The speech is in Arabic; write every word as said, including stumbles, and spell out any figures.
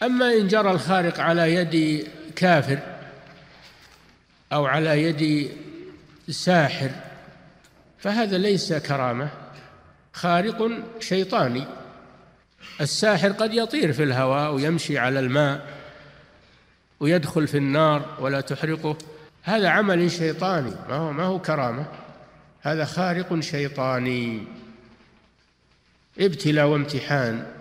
أما إن جرى الخارق على يد كافر أو على يد ساحر فهذا ليس كرامة، خارق شيطاني. الساحر قد يطير في الهواء ويمشي على الماء ويدخل في النار ولا تحرقه، هذا عمل شيطاني، ما هو, ما هو كرامة، هذا خارق شيطاني، ابتلاء وامتحان.